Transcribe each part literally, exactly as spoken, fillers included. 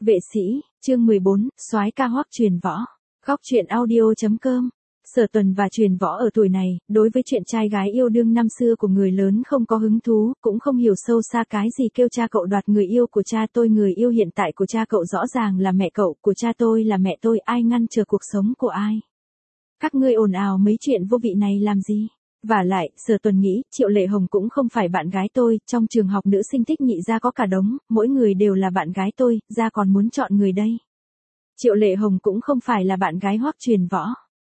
Vệ sĩ, chương mười bốn, soái ca Hoắc Truyền Võ. Góc truyện audio chấm com. Sở Tuần và Truyền Võ ở tuổi này, đối với chuyện trai gái yêu đương năm xưa của người lớn không có hứng thú, cũng không hiểu sâu xa cái gì kêu cha cậu đoạt người yêu của cha tôi. Người yêu hiện tại của cha cậu rõ ràng là mẹ cậu, của cha tôi là mẹ tôi, ai ngăn trở cuộc sống của ai. Các ngươi ồn ào mấy chuyện vô vị này làm gì? Vả lại, Sở Tuần nghĩ, Triệu Lệ Hồng cũng không phải bạn gái tôi, trong trường học nữ sinh thích nhị gia có cả đống, mỗi người đều là bạn gái tôi, gia còn muốn chọn người đây. Triệu Lệ Hồng cũng không phải là bạn gái Hoắc Truyền Võ.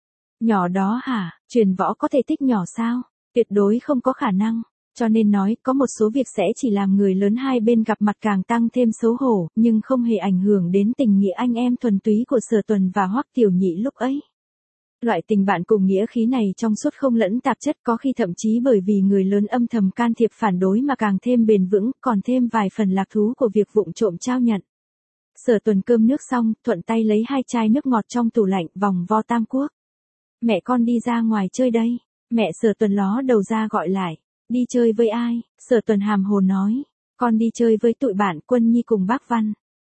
Nhỏ đó hả, Truyền Võ có thể thích nhỏ sao? Tuyệt đối không có khả năng. Cho nên nói, có một số việc sẽ chỉ làm người lớn hai bên gặp mặt càng tăng thêm xấu hổ, nhưng không hề ảnh hưởng đến tình nghĩa anh em thuần túy của Sở Tuần và Hoắc Tiểu Nhị lúc ấy. Loại tình bạn cùng nghĩa khí này trong suốt không lẫn tạp chất, có khi thậm chí bởi vì người lớn âm thầm can thiệp phản đối mà càng thêm bền vững, còn thêm vài phần lạc thú của việc vụng trộm trao nhận. Sở Tuần cơm nước xong, thuận tay lấy hai chai nước ngọt trong tủ lạnh, vòng vo tam quốc. Mẹ con đi ra ngoài chơi đây. Mẹ Sở Tuần ló đầu ra gọi lại. Đi chơi với ai? Sở Tuần hàm hồ nói. Con đi chơi với tụi bạn Quân Nhi cùng bác Văn.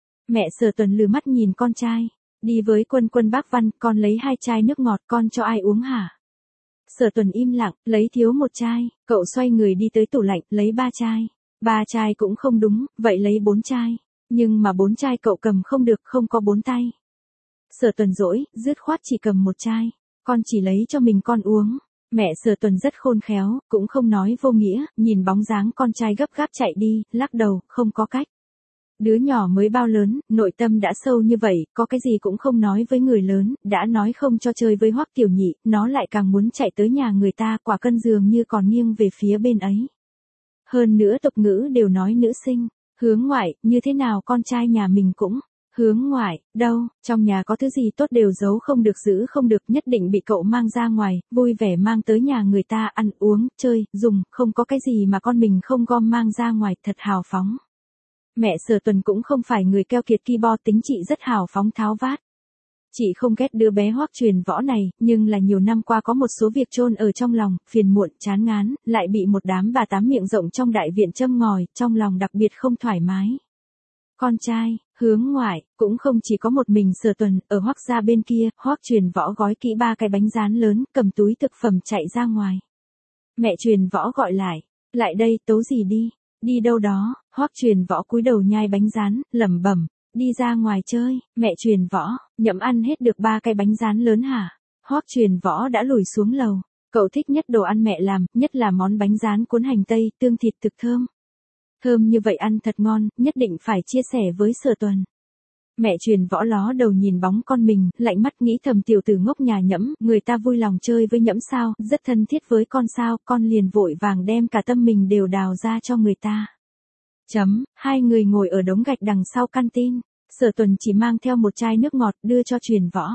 Mẹ Sở Tuần lừ mắt nhìn con trai. Đi với Quân Quân bác Văn, con lấy hai chai nước ngọt, con cho ai uống hả? Sở Tuần im lặng, lấy thiếu một chai. Cậu xoay người đi tới tủ lạnh, lấy ba chai. Ba chai cũng không đúng, vậy lấy bốn chai. Nhưng mà bốn chai cậu cầm không được, không có bốn tay. Sở Tuần dỗi, dứt khoát chỉ cầm một chai. Con chỉ lấy cho mình con uống. Mẹ Sở Tuần rất khôn khéo, cũng không nói vô nghĩa, nhìn bóng dáng con trai gấp gáp chạy đi, lắc đầu, không có cách. Đứa nhỏ mới bao lớn, nội tâm đã sâu như vậy, có cái gì cũng không nói với người lớn, đã nói không cho chơi với Hoắc Tiểu Nhị, nó lại càng muốn chạy tới nhà người ta, quả cân dường như còn nghiêng về phía bên ấy. Hơn nữa tục ngữ đều nói nữ sinh, hướng ngoại, như thế nào con trai nhà mình cũng hướng ngoại, đâu, trong nhà có thứ gì tốt đều giấu không được giữ không được, nhất định bị cậu mang ra ngoài, vui vẻ mang tới nhà người ta ăn uống, chơi, dùng, không có cái gì mà con mình không gom mang ra ngoài, thật hào phóng. Mẹ Sở Tuần cũng không phải người keo kiệt ki bo, tính chị rất hào phóng tháo vát. Chị không ghét đứa bé Hoắc Truyền Võ này, nhưng là nhiều năm qua có một số việc chôn ở trong lòng, phiền muộn, chán ngán, lại bị một đám bà tám miệng rộng trong đại viện châm ngòi, trong lòng đặc biệt không thoải mái. Con trai, hướng ngoại, cũng không chỉ có một mình Sở Tuần, ở Hoắc gia bên kia, Hoắc Truyền Võ gói kỹ ba cái bánh rán lớn, cầm túi thực phẩm chạy ra ngoài. Mẹ Truyền Võ gọi lại, lại đây, tấu gì đi, đi đâu đó. Hoắc Truyền Võ cúi đầu nhai bánh rán, lẩm bẩm, đi ra ngoài chơi. Mẹ Truyền Võ, nhậm ăn hết được ba cái bánh rán lớn hả? Hoắc Truyền Võ đã lùi xuống lầu, cậu thích nhất đồ ăn mẹ làm, nhất là món bánh rán cuốn hành tây, tương thịt thực thơm. Thơm như vậy ăn thật ngon, nhất định phải chia sẻ với Sở Tuần. Mẹ Truyền Võ ló đầu nhìn bóng con mình, lạnh mắt nghĩ thầm tiểu tử ngốc nhà Nhẫm, người ta vui lòng chơi với Nhẫm sao, rất thân thiết với con sao, con liền vội vàng đem cả tâm mình đều đào ra cho người ta. Chấm, hai người ngồi ở đống gạch đằng sau căn tin, Sở Tuần chỉ mang theo một chai nước ngọt đưa cho Truyền Võ.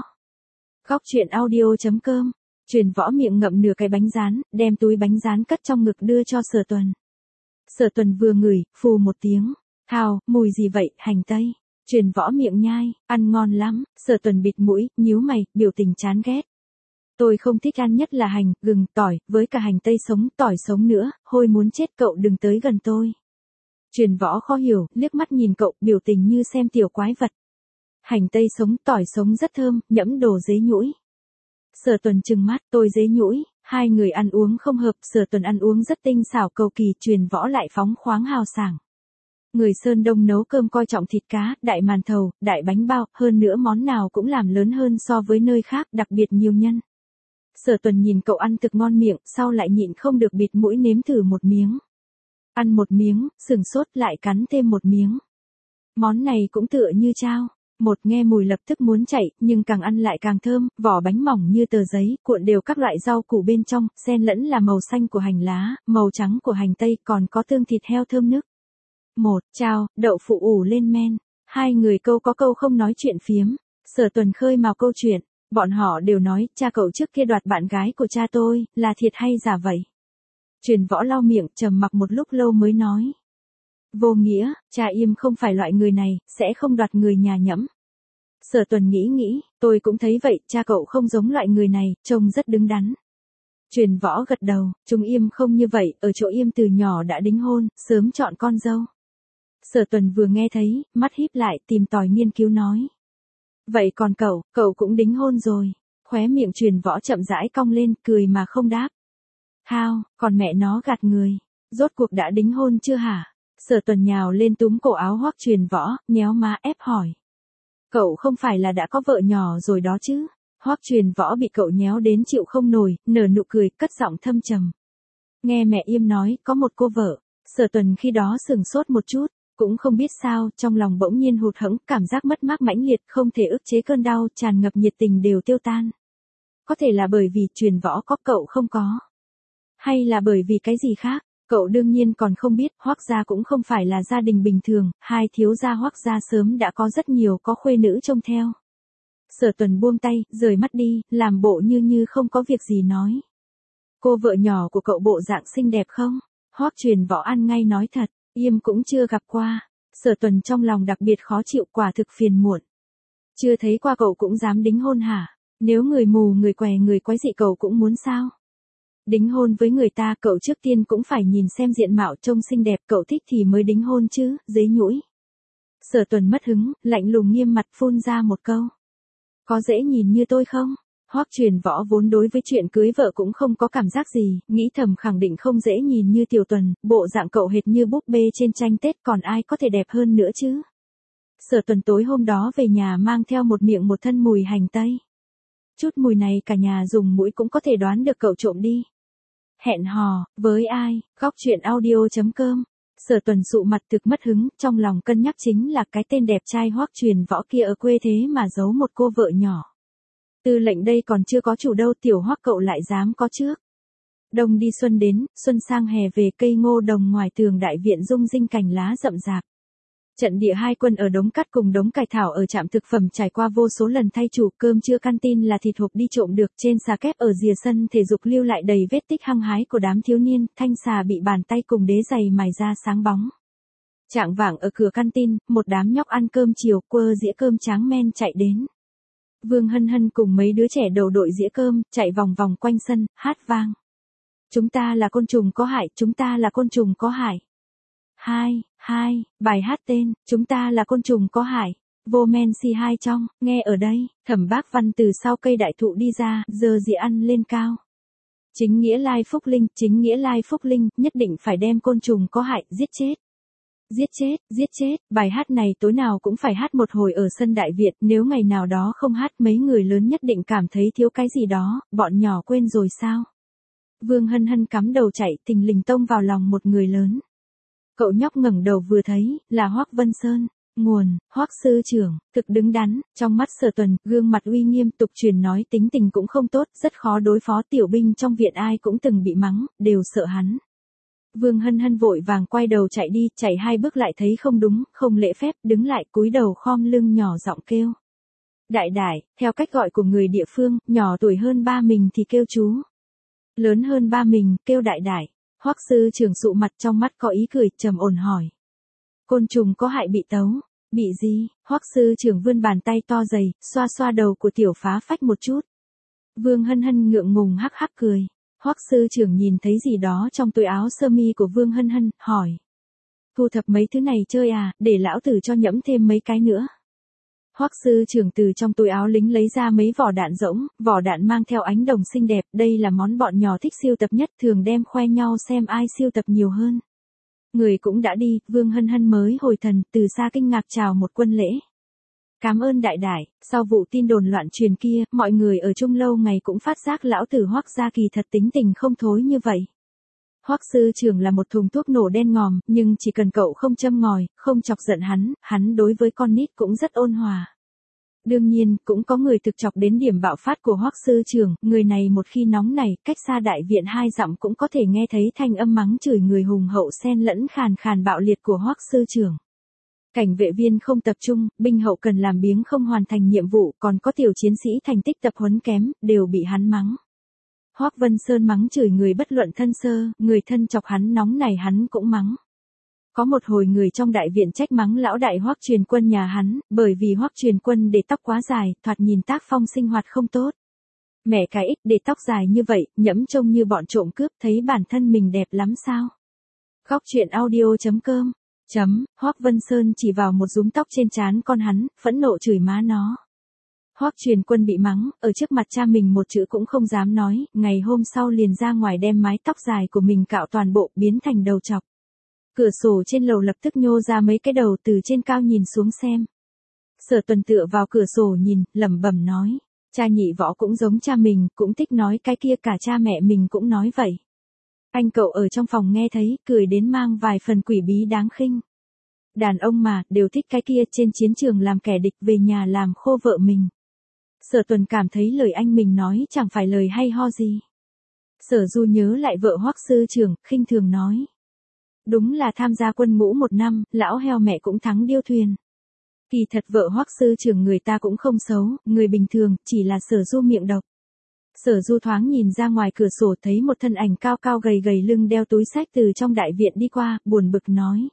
Góc truyện audio chấm com. Truyền Võ miệng ngậm nửa cái bánh rán, đem túi bánh rán cất trong ngực đưa cho Sở Tuần. Sở Tuần vừa ngửi, phù một tiếng, hào, mùi gì vậy, hành tây. Truyền Võ miệng nhai, ăn ngon lắm. Sở Tuần bịt mũi, nhíu mày, biểu tình chán ghét. Tôi không thích ăn nhất là hành, gừng, tỏi, với cả hành tây sống, tỏi sống nữa, hôi muốn chết, cậu đừng tới gần tôi. Truyền Võ khó hiểu, liếc mắt nhìn cậu, biểu tình như xem tiểu quái vật. Hành tây sống, tỏi sống rất thơm, Nhẫm đồ dế nhũi. Sở Tuần trừng mắt, tôi dế nhũi. Hai người ăn uống không hợp, Sở Tuần ăn uống rất tinh xảo cầu kỳ, Truyền Võ lại phóng khoáng hào sảng. Người Sơn Đông nấu cơm coi trọng thịt cá, đại màn thầu, đại bánh bao, hơn nữa món nào cũng làm lớn hơn so với nơi khác, đặc biệt nhiều nhân. Sở Tuần nhìn cậu ăn thực ngon miệng, sau lại nhịn không được bịt mũi nếm thử một miếng. Ăn một miếng, sừng sốt lại cắn thêm một miếng. Món này cũng tựa như chao. Một nghe mùi lập tức muốn chạy, nhưng càng ăn lại càng thơm, vỏ bánh mỏng như tờ giấy, cuộn đều các loại rau củ bên trong, xen lẫn là màu xanh của hành lá, màu trắng của hành tây, còn có tương thịt heo thơm nức. Một, chao, đậu phụ ủ lên men. Hai người câu có câu không nói chuyện phiếm. Sở Tuần khơi mào câu chuyện, bọn họ đều nói, cha cậu trước kia đoạt bạn gái của cha tôi, là thiệt hay giả vậy? Truyền Võ lau miệng, trầm mặc một lúc lâu mới nói. Vô nghĩa, cha im không phải loại người này, sẽ không đoạt người nhà Nhẫm. Sở Tuần nghĩ nghĩ, tôi cũng thấy vậy, cha cậu không giống loại người này, trông rất đứng đắn. Truyền Võ gật đầu, chúng im không như vậy, ở chỗ im từ nhỏ đã đính hôn, sớm chọn con dâu. Sở Tuần vừa nghe thấy, mắt híp lại tìm tòi nghiên cứu nói. Vậy còn cậu, cậu cũng đính hôn rồi. Khóe miệng Truyền Võ chậm rãi cong lên, cười mà không đáp. Hao, còn mẹ nó gạt người. Rốt cuộc đã đính hôn chưa hả? Sở Tuần nhào lên túm cổ áo Hoắc Truyền Võ, nhéo má ép hỏi. Cậu không phải là đã có vợ nhỏ rồi đó chứ? Hoắc Truyền Võ bị cậu nhéo đến chịu không nổi, nở nụ cười, cất giọng thâm trầm. Nghe mẹ Yêm nói, có một cô vợ. Sở Tuần khi đó sừng sốt một chút, cũng không biết sao, trong lòng bỗng nhiên hụt hẫng, cảm giác mất mát mãnh liệt, không thể ức chế cơn đau, tràn ngập nhiệt tình đều tiêu tan. Có thể là bởi vì Truyền Võ có cậu không có. Hay là bởi vì cái gì khác? Cậu đương nhiên còn không biết, Hoắc gia cũng không phải là gia đình bình thường, hai thiếu gia Hoắc gia sớm đã có rất nhiều có khuê nữ trông theo. Sở Tuần buông tay, rời mắt đi, làm bộ như như không có việc gì nói. Cô vợ nhỏ của cậu bộ dạng xinh đẹp không? Hoắc Truyền Võ ăn ngay nói thật, Yêm cũng chưa gặp qua. Sở Tuần trong lòng đặc biệt khó chịu, quả thực phiền muộn. Chưa thấy qua cậu cũng dám đính hôn hả? Nếu người mù người què người quái dị cậu cũng muốn sao? Đính hôn với người ta cậu trước tiên cũng phải nhìn xem diện mạo trông xinh đẹp, cậu thích thì mới đính hôn chứ, dế nhũi. Sở Tuần mất hứng, lạnh lùng nghiêm mặt phun ra một câu. Có dễ nhìn như tôi không? Hoắc Truyền Võ vốn đối với chuyện cưới vợ cũng không có cảm giác gì, nghĩ thầm khẳng định không dễ nhìn như Tiểu Tuần, bộ dạng cậu hệt như búp bê trên tranh Tết, còn ai có thể đẹp hơn nữa chứ? Sở Tuần tối hôm đó về nhà mang theo một miệng một thân mùi hành tây. Chút mùi này cả nhà dùng mũi cũng có thể đoán được cậu trộm đi. Hẹn hò, với ai? Góc truyện audio chấm com. Sở Tuần sụ mặt thực mất hứng, trong lòng cân nhắc chính là cái tên đẹp trai Hoắc Truyền Võ kia ở quê thế mà giấu một cô vợ nhỏ. Tư lệnh đây còn chưa có chủ đâu, tiểu Hoắc cậu lại dám có trước. Đông đi xuân đến, xuân sang hè về, cây ngô đồng ngoài tường đại viện rung rinh cành lá rậm rạp. Trận địa hai quân ở đống cắt cùng đống cải thảo ở trạm thực phẩm trải qua vô số lần thay chủ, cơm trưa canteen là thịt hộp đi trộm được, trên xà kép ở rìa sân thể dục lưu lại đầy vết tích hăng hái của đám thiếu niên, thanh xà bị bàn tay cùng đế giày mài ra sáng bóng. Trạng vạng ở cửa canteen, một đám nhóc ăn cơm chiều, quơ dĩa cơm tráng men chạy đến. Vương Hân Hân cùng mấy đứa trẻ đầu đội dĩa cơm, chạy vòng vòng quanh sân, hát vang. Chúng ta là côn trùng có hại, chúng ta là côn trùng có hại. Hai, hai, bài hát tên, chúng ta là côn trùng có hại. Vô men si hai trong, nghe ở đây, Thẩm Bác Văn từ sau cây đại thụ đi ra, giơ dĩa ăn lên cao. Chính nghĩa lai phúc linh, chính nghĩa lai phúc linh, nhất định phải đem côn trùng có hại, giết chết. Giết chết, giết chết, bài hát này tối nào cũng phải hát một hồi ở sân đại viện, nếu ngày nào đó không hát mấy người lớn nhất định cảm thấy thiếu cái gì đó, bọn nhỏ quên rồi sao? Vương Hân Hân cắm đầu chạy, thình lình tông vào lòng một người lớn. Cậu nhóc ngẩng đầu vừa thấy, là Hoắc Vân Sơn, nguồn, Hoắc sư trưởng, thực đứng đắn, trong mắt Sở Tuần, gương mặt uy nghiêm, tục truyền nói tính tình cũng không tốt, rất khó đối phó, tiểu binh trong viện ai cũng từng bị mắng, đều sợ hắn. Vương Hân Hân vội vàng quay đầu chạy đi, chạy hai bước lại thấy không đúng, không lễ phép, đứng lại cúi đầu khom lưng nhỏ giọng kêu. Đại đại, theo cách gọi của người địa phương, nhỏ tuổi hơn ba mình thì kêu chú. Lớn hơn ba mình, kêu đại đại. Hoắc sư trưởng sụ mặt, trong mắt có ý cười, trầm ổn hỏi. Côn trùng có hại bị tấu. Bị gì? Hoắc sư trưởng vươn bàn tay to dày, xoa xoa đầu của tiểu phá phách một chút. Vương Hân Hân ngượng ngùng hắc hắc cười. Hoắc sư trưởng nhìn thấy gì đó trong túi áo sơ mi của Vương Hân Hân, hỏi. Thu thập mấy thứ này chơi à, để lão tử cho nhẫm thêm mấy cái nữa. Hoắc sư trưởng từ trong túi áo lính lấy ra mấy vỏ đạn rỗng, vỏ đạn mang theo ánh đồng xinh đẹp, đây là món bọn nhỏ thích siêu tập nhất, thường đem khoe nhau xem ai siêu tập nhiều hơn. Người cũng đã đi, Vương Hân Hân mới hồi thần, từ xa kinh ngạc chào một quân lễ. Cảm ơn đại đại, sau vụ tin đồn loạn truyền kia, mọi người ở chung lâu ngày cũng phát giác lão tử Hoắc gia kỳ thật tính tình không thối như vậy. Hoắc sư trưởng là một thùng thuốc nổ đen ngòm, nhưng chỉ cần cậu không châm ngòi, không chọc giận hắn, hắn đối với con nít cũng rất ôn hòa. Đương nhiên, cũng có người thực chọc đến điểm bạo phát của Hoắc sư trưởng, người này một khi nóng này, cách xa đại viện hai dặm cũng có thể nghe thấy thanh âm mắng chửi người hùng hậu xen lẫn khàn khàn bạo liệt của Hoắc sư trưởng. Cảnh vệ viên không tập trung, binh hậu cần làm biếng không hoàn thành nhiệm vụ, còn có tiểu chiến sĩ thành tích tập huấn kém, đều bị hắn mắng. Hoắc Vân Sơn mắng chửi người bất luận thân sơ, người thân chọc hắn nóng này hắn cũng mắng. Có một hồi người trong đại viện trách mắng lão đại Hoắc Truyền Quân nhà hắn, bởi vì Hoắc Truyền Quân để tóc quá dài, thoạt nhìn tác phong sinh hoạt không tốt. Mẹ cái ích để tóc dài như vậy, nhẫm trông như bọn trộm cướp, thấy bản thân mình đẹp lắm sao? Góc truyện audio chấm com Chấm, Hoắc Vân Sơn chỉ vào một rúm tóc trên trán con hắn, phẫn nộ chửi má nó. Hoắc Truyền Quân bị mắng, ở trước mặt cha mình một chữ cũng không dám nói, ngày hôm sau liền ra ngoài đem mái tóc dài của mình cạo toàn bộ, biến thành đầu chọc. Cửa sổ trên lầu lập tức nhô ra mấy cái đầu từ trên cao nhìn xuống xem. Sở Tuần tựa vào cửa sổ nhìn, lẩm bẩm nói, cha Nhị Võ cũng giống cha mình, cũng thích nói cái kia, cả cha mẹ mình cũng nói vậy. Anh cậu ở trong phòng nghe thấy, cười đến mang vài phần quỷ bí đáng khinh. Đàn ông mà, đều thích cái kia, trên chiến trường làm kẻ địch, về nhà làm khô vợ mình. Sở Tuần cảm thấy lời anh mình nói chẳng phải lời hay ho gì. Sở Du nhớ lại vợ Hoắc sư trưởng, khinh thường nói. Đúng là tham gia quân ngũ một năm, lão heo mẹ cũng thắng điêu thuyền. Kỳ thật vợ Hoắc sư trưởng người ta cũng không xấu, người bình thường, chỉ là Sở Du miệng độc. Sở Du thoáng nhìn ra ngoài cửa sổ thấy một thân ảnh cao cao gầy gầy lưng đeo túi xách từ trong đại viện đi qua, buồn bực nói.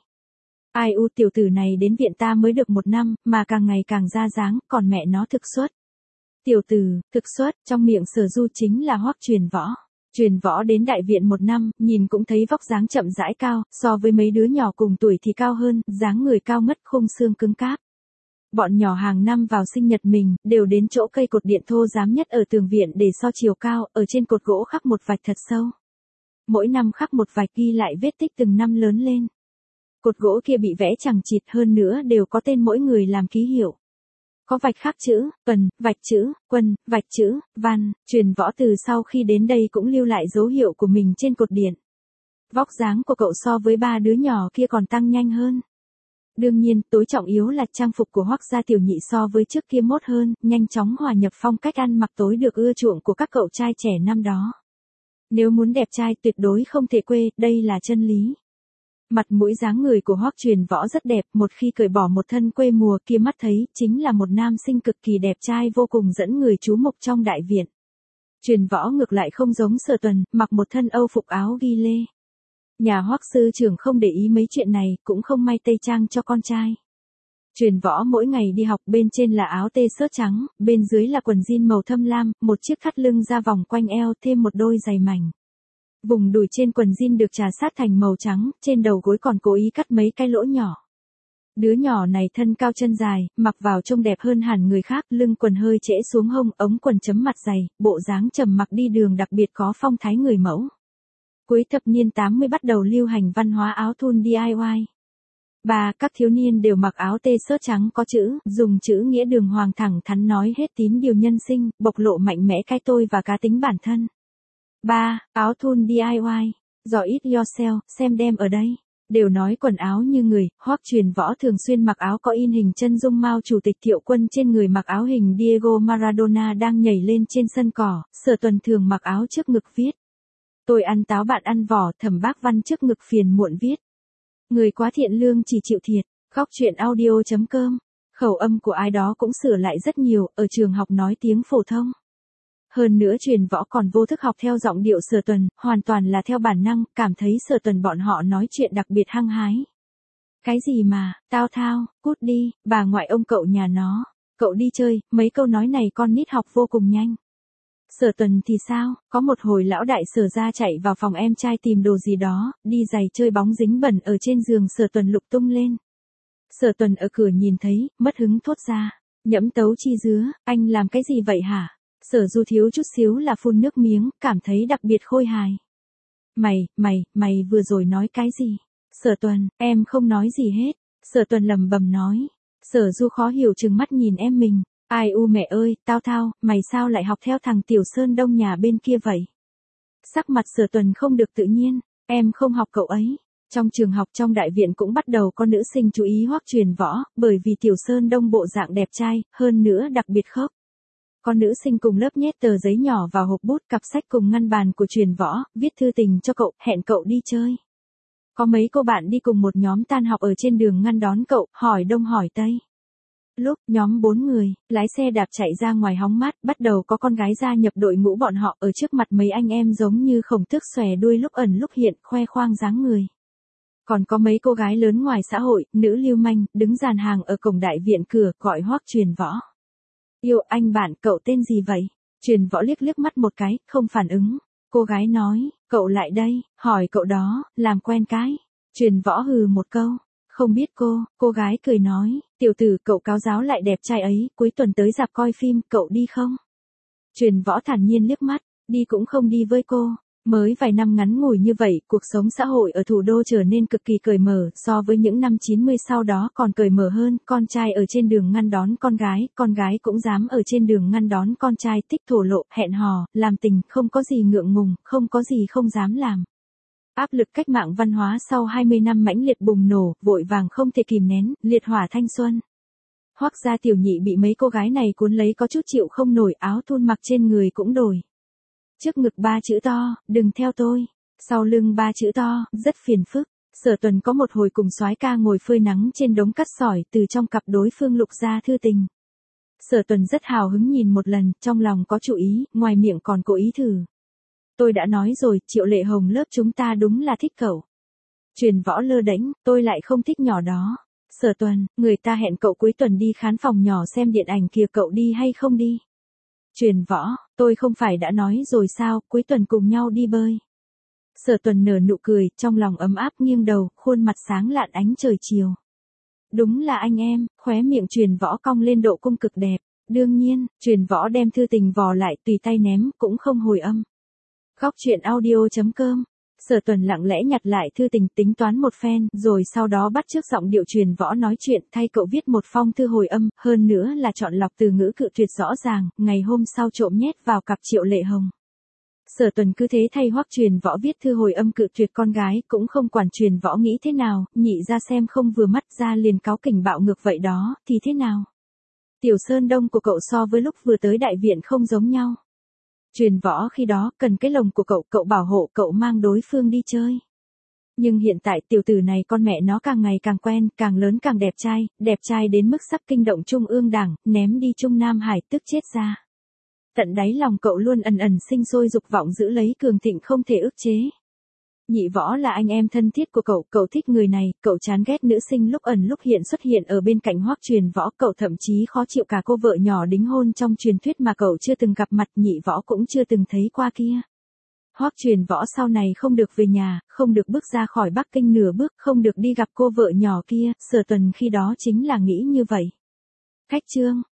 Ai u tiểu tử này đến viện ta mới được một năm, mà càng ngày càng ra dáng, còn mẹ nó thực xuất. Tiểu tử, thực xuất, trong miệng Sở Du chính là Hoắc Truyền Võ. Truyền Võ đến đại viện một năm, nhìn cũng thấy vóc dáng chậm rãi cao, so với mấy đứa nhỏ cùng tuổi thì cao hơn, dáng người cao ngất khung xương cứng cáp. Bọn nhỏ hàng năm vào sinh nhật mình, đều đến chỗ cây cột điện thô rám nhất ở tường viện để so chiều cao, ở trên cột gỗ khắc một vạch thật sâu. Mỗi năm khắc một vạch ghi lại vết tích từng năm lớn lên. Cột gỗ kia bị vẽ chằng chịt hơn nữa đều có tên mỗi người làm ký hiệu. Có vạch khắc chữ, Tuần, vạch chữ, Quân, vạch chữ, Văn, Truyền Võ từ sau khi đến đây cũng lưu lại dấu hiệu của mình trên cột điện. Vóc dáng của cậu so với ba đứa nhỏ kia còn tăng nhanh hơn. Đương nhiên, tối trọng yếu là trang phục của Hoắc gia tiểu nhị so với trước kia mốt hơn, nhanh chóng hòa nhập phong cách ăn mặc tối được ưa chuộng của các cậu trai trẻ năm đó. Nếu muốn đẹp trai tuyệt đối không thể quê, đây là chân lý. Mặt mũi dáng người của Hoắc Truyền Võ rất đẹp, một khi cởi bỏ một thân quê mùa kia mắt thấy, chính là một nam sinh cực kỳ đẹp trai vô cùng dẫn người chú mục trong đại viện. Truyền Võ ngược lại không giống Sở Tuần, mặc một thân âu phục áo ghi lê. Nhà Hoắc sư trưởng không để ý mấy chuyện này, cũng không may tây trang cho con trai. Truyền Võ mỗi ngày đi học, bên trên là áo tê xớt trắng, bên dưới là quần jean màu thâm lam, một chiếc thắt lưng ra vòng quanh eo, thêm một đôi giày mảnh. Vùng đùi trên quần jean được trà sát thành màu trắng, trên đầu gối còn cố ý cắt mấy cái lỗ nhỏ. Đứa nhỏ này thân cao chân dài, mặc vào trông đẹp hơn hẳn người khác, lưng quần hơi trễ xuống hông, ống quần chấm mặt dày, bộ dáng trầm mặc đi đường đặc biệt có phong thái người mẫu. Cuối thập niên tám mươi bắt đầu lưu hành văn hóa áo thun đê i y. Ba, các thiếu niên đều mặc áo tê xớt trắng có chữ, dùng chữ nghĩa đường hoàng thẳng thắn nói hết tín điều nhân sinh, bộc lộ mạnh mẽ cái tôi và cá tính bản thân. Ba, áo thun đê i y, do it yourself, xem đem ở đây. Đều nói quần áo như người, Hoắc Truyền Võ thường xuyên mặc áo có in hình chân dung Mao Chủ tịch Thiệu Quân, trên người mặc áo hình Diego Maradona đang nhảy lên trên sân cỏ. Sở Tuần thường mặc áo trước ngực viết. Tôi ăn táo bạn ăn vỏ, Thẩm Bác Văn trước ngực phiền muộn viết. Người quá thiện lương chỉ chịu thiệt. Góc truyện audio chấm com. Khẩu âm của ai đó cũng sửa lại rất nhiều, ở trường học nói tiếng phổ thông. Hơn nữa Truyền Võ còn vô thức học theo giọng điệu Sở Tuần, hoàn toàn là theo bản năng, cảm thấy Sở Tuần bọn họ nói chuyện đặc biệt hăng hái. Cái gì mà, tao thao, cút đi, bà ngoại ông cậu nhà nó, cậu đi chơi, mấy câu nói này con nít học vô cùng nhanh. Sở Tuần thì sao, có một hồi lão đại Sở ra chạy vào phòng em trai tìm đồ gì đó, đi giày chơi bóng dính bẩn ở trên giường, Sở Tuần lục tung lên. Sở Tuần ở cửa nhìn thấy, mất hứng thốt ra, nhẫm tấu chi dứa, anh làm cái gì vậy hả? Sở Du thiếu chút xíu là phun nước miếng, cảm thấy đặc biệt khôi hài. Mày, mày, mày vừa rồi nói cái gì? Sở Tuần, em không nói gì hết. Sở Tuần lẩm bẩm nói. Sở Du khó hiểu trừng mắt nhìn em mình. Ai u mẹ ơi, tao thao, mày sao lại học theo thằng Tiểu Sơn Đông nhà bên kia vậy? Sắc mặt Sở Tuần không được tự nhiên, em không học cậu ấy. Trong trường học trong đại viện cũng bắt đầu có nữ sinh chú ý Hoắc Truyền Võ, bởi vì Tiểu Sơn Đông bộ dạng đẹp trai, hơn nữa đặc biệt khớp. Con nữ sinh cùng lớp nhét tờ giấy nhỏ vào hộp bút, cặp sách cùng ngăn bàn của Truyền Võ, viết thư tình cho cậu, hẹn cậu đi chơi. Có mấy cô bạn đi cùng một nhóm tan học ở trên đường ngăn đón cậu, hỏi đông hỏi tây. Lúc nhóm bốn người, lái xe đạp chạy ra ngoài hóng mát, bắt đầu có con gái gia nhập đội ngũ bọn họ, ở trước mặt mấy anh em giống như khổng tước xòe đuôi lúc ẩn lúc hiện, khoe khoang dáng người. Còn có mấy cô gái lớn ngoài xã hội, nữ lưu manh, đứng dàn hàng ở cổng đại viện cửa, gọi Hoắc Truyền Võ. Yêu anh bạn, cậu tên gì vậy? Truyền Võ liếc liếc mắt một cái, không phản ứng. Cô gái nói, cậu lại đây, hỏi cậu đó, làm quen cái. Truyền Võ hừ một câu, Không biết cô, cô gái cười nói, tiểu tử cậu cáo giáo lại đẹp trai ấy, cuối tuần tới rạp coi phim, cậu đi không? Truyền Võ thản nhiên liếc mắt, đi cũng không đi với cô. Mới vài năm ngắn ngủi như vậy, cuộc sống xã hội ở thủ đô trở nên cực kỳ cởi mở, so với những năm chín mươi sau đó còn cởi mở hơn, con trai ở trên đường ngăn đón con gái, con gái cũng dám ở trên đường ngăn đón con trai, thích thổ lộ, hẹn hò, làm tình, không có gì ngượng ngùng, không có gì không dám làm. Áp lực cách mạng văn hóa sau hai mươi năm mãnh liệt bùng nổ, vội vàng không thể kìm nén, liệt hỏa thanh xuân. Hoắc gia tiểu nhị bị mấy cô gái này cuốn lấy có chút chịu không nổi, áo thun mặc trên người cũng đổi. Trước ngực ba chữ to, đừng theo tôi. Sau lưng ba chữ to, rất phiền phức. Sở Tuần có một hồi cùng soái ca ngồi phơi nắng trên đống cát sỏi, từ trong cặp đối phương lục ra thư tình. Sở Tuần rất hào hứng nhìn một lần, trong lòng có chủ ý, ngoài miệng còn cố ý thử. Tôi đã nói rồi, Triệu Lệ Hồng lớp chúng ta đúng là thích cậu. Truyền Võ lơ đễnh, tôi lại không thích nhỏ đó. Sở Tuần, người ta hẹn cậu cuối tuần đi khán phòng nhỏ xem điện ảnh kìa, cậu đi hay không đi? Truyền Võ, tôi không phải đã nói rồi sao, cuối tuần cùng nhau đi bơi. Sở Tuần nở nụ cười, trong lòng ấm áp nghiêng đầu, khuôn mặt sáng lạn ánh trời chiều. Đúng là anh em, khóe miệng Truyền Võ cong lên độ cung cực đẹp. Đương nhiên, Truyền Võ đem thư tình vò lại tùy tay ném, cũng không hồi âm. Góc truyện audio chấm com. Sở Tuần lặng lẽ nhặt lại thư tình, tính toán một phen, rồi sau đó bắt chước giọng điệu Truyền Võ nói chuyện, thay cậu viết một phong thư hồi âm, hơn nữa là chọn lọc từ ngữ cự tuyệt rõ ràng, ngày hôm sau trộm nhét vào cặp Triệu Lệ Hồng. Sở Tuần cứ thế thay Hoắc Truyền Võ viết thư hồi âm cự tuyệt con gái, cũng không quản Truyền Võ nghĩ thế nào, nhị ra xem không vừa mắt ra liền cáo kỉnh bạo ngược vậy đó, thì thế nào? Tiểu Sơn Đông của cậu so với lúc vừa tới đại viện không giống nhau. Truyền Võ khi đó cần cái lồng của cậu, cậu bảo hộ cậu mang đối phương đi chơi. Nhưng hiện tại tiểu tử này con mẹ nó càng ngày càng quen, càng lớn càng đẹp trai, đẹp trai đến mức sắp kinh động Trung ương Đảng, ném đi Trung Nam Hải tức chết ra. Tận đáy lòng cậu luôn ẩn ẩn sinh sôi dục vọng giữ lấy cường thịnh không thể ức chế. Nhị Võ là anh em thân thiết của cậu, cậu thích người này, cậu chán ghét nữ sinh lúc ẩn lúc hiện xuất hiện ở bên cạnh Hoắc Truyền Võ, cậu thậm chí khó chịu cả cô vợ nhỏ đính hôn trong truyền thuyết mà cậu chưa từng gặp mặt, Nhị Võ cũng chưa từng thấy qua kia. Hoắc Truyền Võ sau này không được về nhà, không được bước ra khỏi Bắc Kinh nửa bước, không được đi gặp cô vợ nhỏ kia, Sở Tuần khi đó chính là nghĩ như vậy. Khách chương